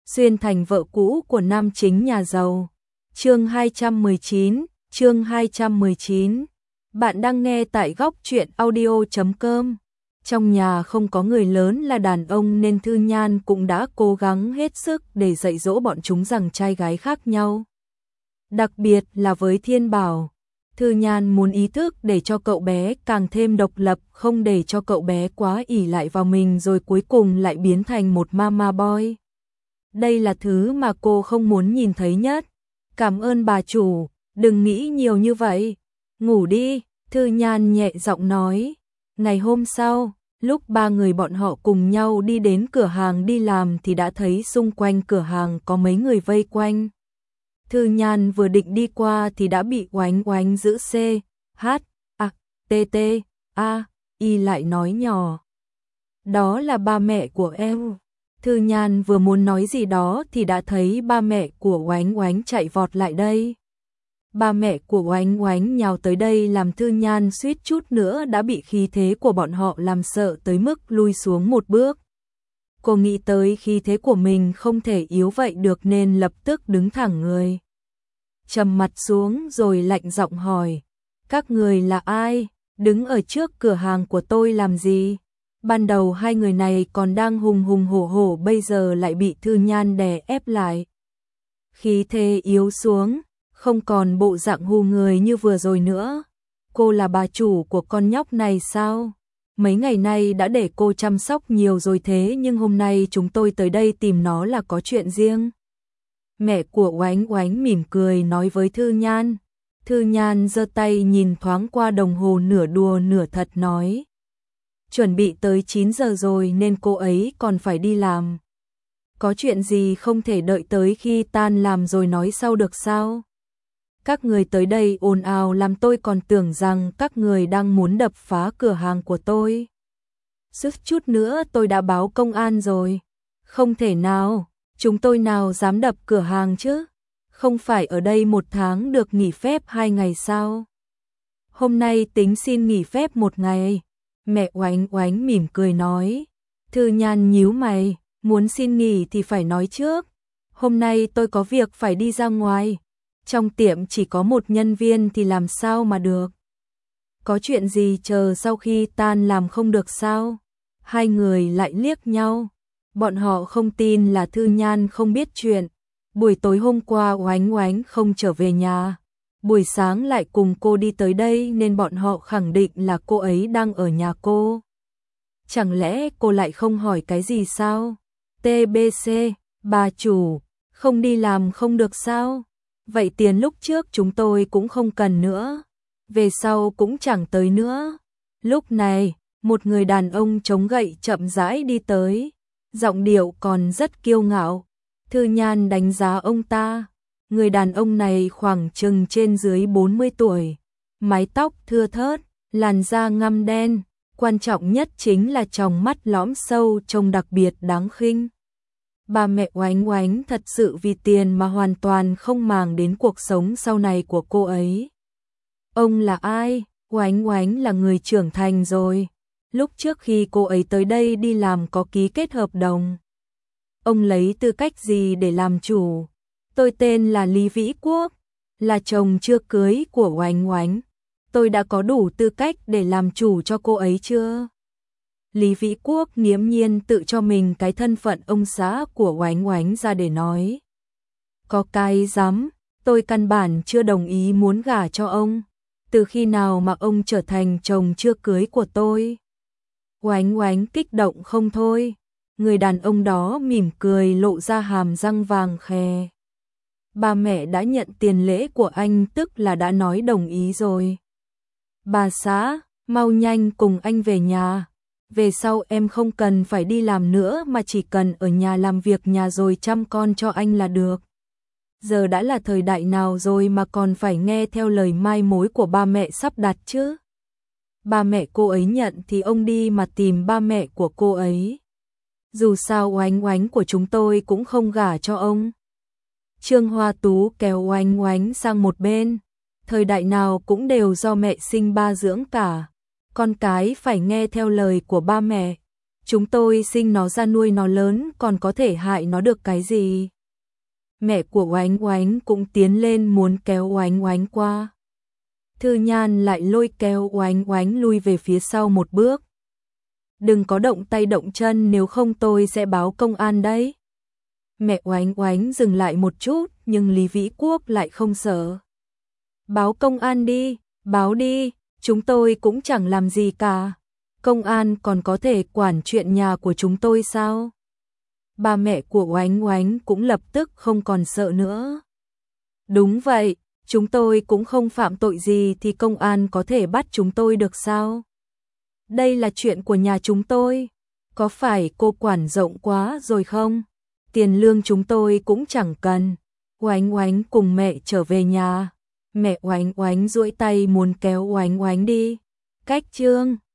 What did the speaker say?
xuyên thành vợ cũ của nam chính nhà giàu. Chương 219. Bạn đang nghe tại góc truyện audio.com. Trong nhà không có người lớn là đàn ông nên Thư Nhan cũng đã cố gắng hết sức để dạy dỗ bọn chúng rằng trai gái khác nhau. Đặc biệt là với Thiên Bảo, Thư Nhan muốn ý thức để cho cậu bé càng thêm độc lập, không để cho cậu bé quá ỷ lại vào mình rồi cuối cùng lại biến thành một mama boy. Đây là thứ mà cô không muốn nhìn thấy nhất. Cảm ơn bà chủ, đừng nghĩ nhiều như vậy. Ngủ đi, Thư Nhan nhẹ giọng nói. Ngày hôm sau, lúc ba người bọn họ cùng nhau đi đến cửa hàng đi làm thì đã thấy xung quanh cửa hàng có mấy người vây quanh. Thư Nhan vừa định đi qua thì đã bị Oánh Oánh giữ C, H, A, T, T, A, Y lại nói nhỏ. Đó là ba mẹ của em. Thư Nhan vừa muốn nói gì đó thì đã thấy ba mẹ của Oánh Oánh chạy vọt lại đây. Ba mẹ của Oánh Oánh nhào tới đây làm Thư Nhan suýt chút nữa đã bị khí thế của bọn họ làm sợ tới mức lui xuống một bước. Cô nghĩ tới khí thế của mình không thể yếu vậy được nên lập tức đứng thẳng người. Trầm mặt xuống rồi lạnh giọng hỏi. Các người là ai? Đứng ở trước cửa hàng của tôi làm gì? Ban đầu hai người này còn đang hùng hùng hổ hổ, bây giờ lại bị Thư Nhan đè ép lại. Khí thế yếu xuống, không còn bộ dạng hù người như vừa rồi nữa. Cô là bà chủ của con nhóc này sao? Mấy ngày nay đã để cô chăm sóc nhiều rồi thế nhưng hôm nay chúng tôi tới đây tìm nó là có chuyện riêng. Mẹ của Oánh Oánh mỉm cười nói với Thư Nhan. Thư Nhan giơ tay nhìn thoáng qua đồng hồ, nửa đùa nửa thật nói. Chuẩn bị tới 9 giờ rồi nên cô ấy còn phải đi làm. Có chuyện gì không thể đợi tới khi tan làm rồi nói sau được sao? Các người tới đây ồn ào làm tôi còn tưởng rằng các người đang muốn đập phá cửa hàng của tôi. Suýt chút nữa tôi đã báo công an rồi. Không thể nào, chúng tôi nào dám đập cửa hàng chứ? Không phải ở đây một tháng được nghỉ phép 2 ngày sao? Hôm nay tính xin nghỉ phép 1 ngày. Mẹ Oánh Oánh mỉm cười nói. Thư Nhan nhíu mày, muốn xin nghỉ thì phải nói trước. Hôm nay tôi có việc phải đi ra ngoài. Trong tiệm chỉ có một nhân viên thì làm sao mà được. Có chuyện gì chờ sau khi tan làm không được sao? Hai người lại liếc nhau. Bọn họ không tin là Thư Nhan không biết chuyện. Buổi tối hôm qua Oánh Oánh không trở về nhà. Buổi sáng lại cùng cô đi tới đây nên bọn họ khẳng định là cô ấy đang ở nhà cô. Chẳng lẽ cô lại không hỏi cái gì sao? TBC, bà chủ, không đi làm không được sao? Vậy tiền lúc trước chúng tôi cũng không cần nữa. Về sau cũng chẳng tới nữa. Lúc này, một người đàn ông chống gậy chậm rãi đi tới. Giọng điệu còn rất kiêu ngạo. Thư Nhan đánh giá ông ta. Người đàn ông này khoảng chừng trên dưới 40 tuổi. Mái tóc thưa thớt, làn da ngăm đen. Quan trọng nhất chính là tròng mắt lõm sâu trông đặc biệt đáng khinh. Ba mẹ Oánh Oánh thật sự vì tiền mà hoàn toàn không màng đến cuộc sống sau này của cô ấy. Ông là ai? Oánh Oánh là người trưởng thành rồi. Lúc trước khi cô ấy tới đây đi làm có ký kết hợp đồng. Ông lấy tư cách gì để làm chủ? Tôi tên là Lý Vĩ Quốc, là chồng chưa cưới của Oánh Oánh. Tôi đã có đủ tư cách để làm chủ cho cô ấy chưa? Lý Vĩ Quốc nghiễm nhiên tự cho mình cái thân phận ông xã của Oánh Oánh ra để nói. Có cái dám, tôi căn bản chưa đồng ý muốn gả cho ông. Từ khi nào mà ông trở thành chồng chưa cưới của tôi? Oánh Oánh kích động không thôi. Người đàn ông đó mỉm cười lộ ra hàm răng vàng khè. Ba mẹ đã nhận tiền lễ của anh tức là đã nói đồng ý rồi. Bà xã, mau nhanh cùng anh về nhà. Về sau em không cần phải đi làm nữa mà chỉ cần ở nhà làm việc nhà rồi chăm con cho anh là được. Giờ đã là thời đại nào rồi mà còn phải nghe theo lời mai mối của ba mẹ sắp đặt chứ? Ba mẹ cô ấy nhận thì ông đi mà tìm ba mẹ của cô ấy. Dù sao Oánh Oánh của chúng tôi cũng không gả cho ông. Trương Hoa Tú kéo Oánh Oánh sang một bên. Thời đại nào cũng đều do mẹ sinh ba dưỡng cả. Con cái phải nghe theo lời của ba mẹ. chúng tôi sinh nó ra nuôi nó lớn còn có thể hại nó được cái gì. Mẹ của Oánh Oánh cũng tiến lên muốn kéo Oánh Oánh qua. Thư Nhan lại lôi kéo Oánh Oánh lui về phía sau một bước. Đừng có động tay động chân, nếu không tôi sẽ báo công an đấy. Mẹ Oánh Oánh dừng lại một chút, nhưng Lý Vĩ Quốc lại không sợ. Báo công an đi, báo đi, chúng tôi cũng chẳng làm gì cả. Công an còn có thể quản chuyện nhà của chúng tôi sao? Ba mẹ của Oánh Oánh cũng lập tức không còn sợ nữa. Đúng vậy, chúng tôi cũng không phạm tội gì thì công an có thể bắt chúng tôi được sao? Đây là chuyện của nhà chúng tôi, có phải cô quản rộng quá rồi không? Tiền lương chúng tôi cũng chẳng cần. Oánh Oánh cùng mẹ trở về nhà. Mẹ Oánh Oánh duỗi tay muốn kéo Oánh Oánh đi. Cách Trương